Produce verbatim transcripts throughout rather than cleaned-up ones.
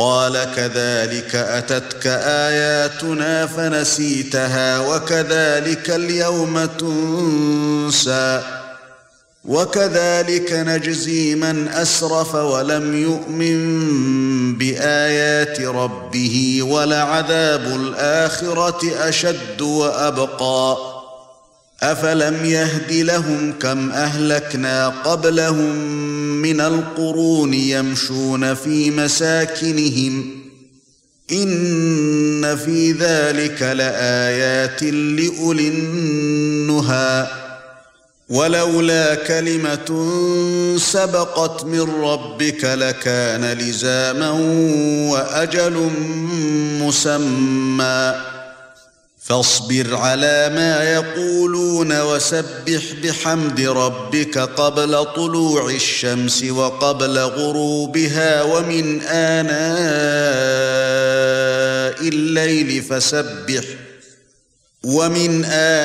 قال كذلك أتتك آياتنا فنسيتها وكذلك اليوم تنسى وكذلك نجزي من أسرف ولم يؤمن بآيات ربه ولعذاب الآخرة أشد وأبقى أفلم يهد لهم كم أهلكنا قبلهم من القرون يمشون في مساكنهم إن في ذلك لآيات لأولي النهى ولولا كلمة سبقت من ربك لكان لزاما وأجل مسمى فاصبر على ما يقولون وسبح بحمد ربك قبل طلوع الشمس وقبل غروبها ومن آناء الليل فسبح ومن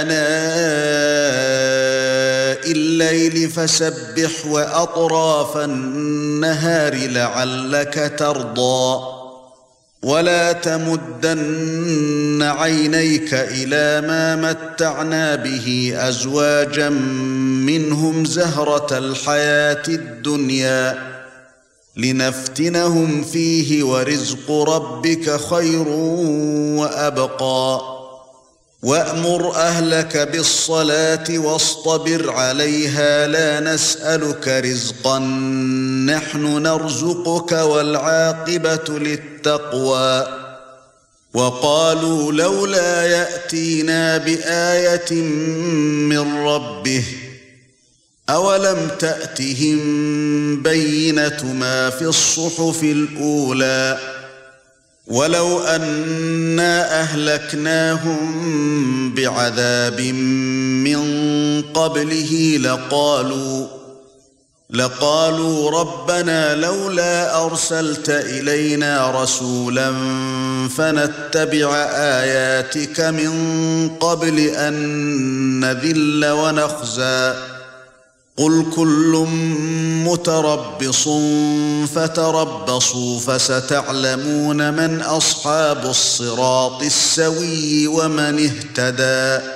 آناء الليل فسبح وأطراف النهار لعلك ترضى ولا تمدن عينيك إلى ما متعنا به أزواجا منهم زهرة الحياة الدنيا لنفتنهم فيه ورزق ربك خير وأبقى وأمر أهلك بالصلاة واصطبر عليها لا نسألك رزقا نحن نرزقك والعاقبة للتقوى وقالوا لولا يأتينا بآية من ربه أولم تأتهم بينة ما في الصحف الأولى ولو أنا أهلكناهم بعذاب من قبله لقالوا لقالوا ربنا لولا أرسلت إلينا رسولا فنتبع آياتك من قبل أن نذل ونخزى قل كل متربص فتربصوا فستعلمون من أصحاب الصراط السوي ومن اهتدى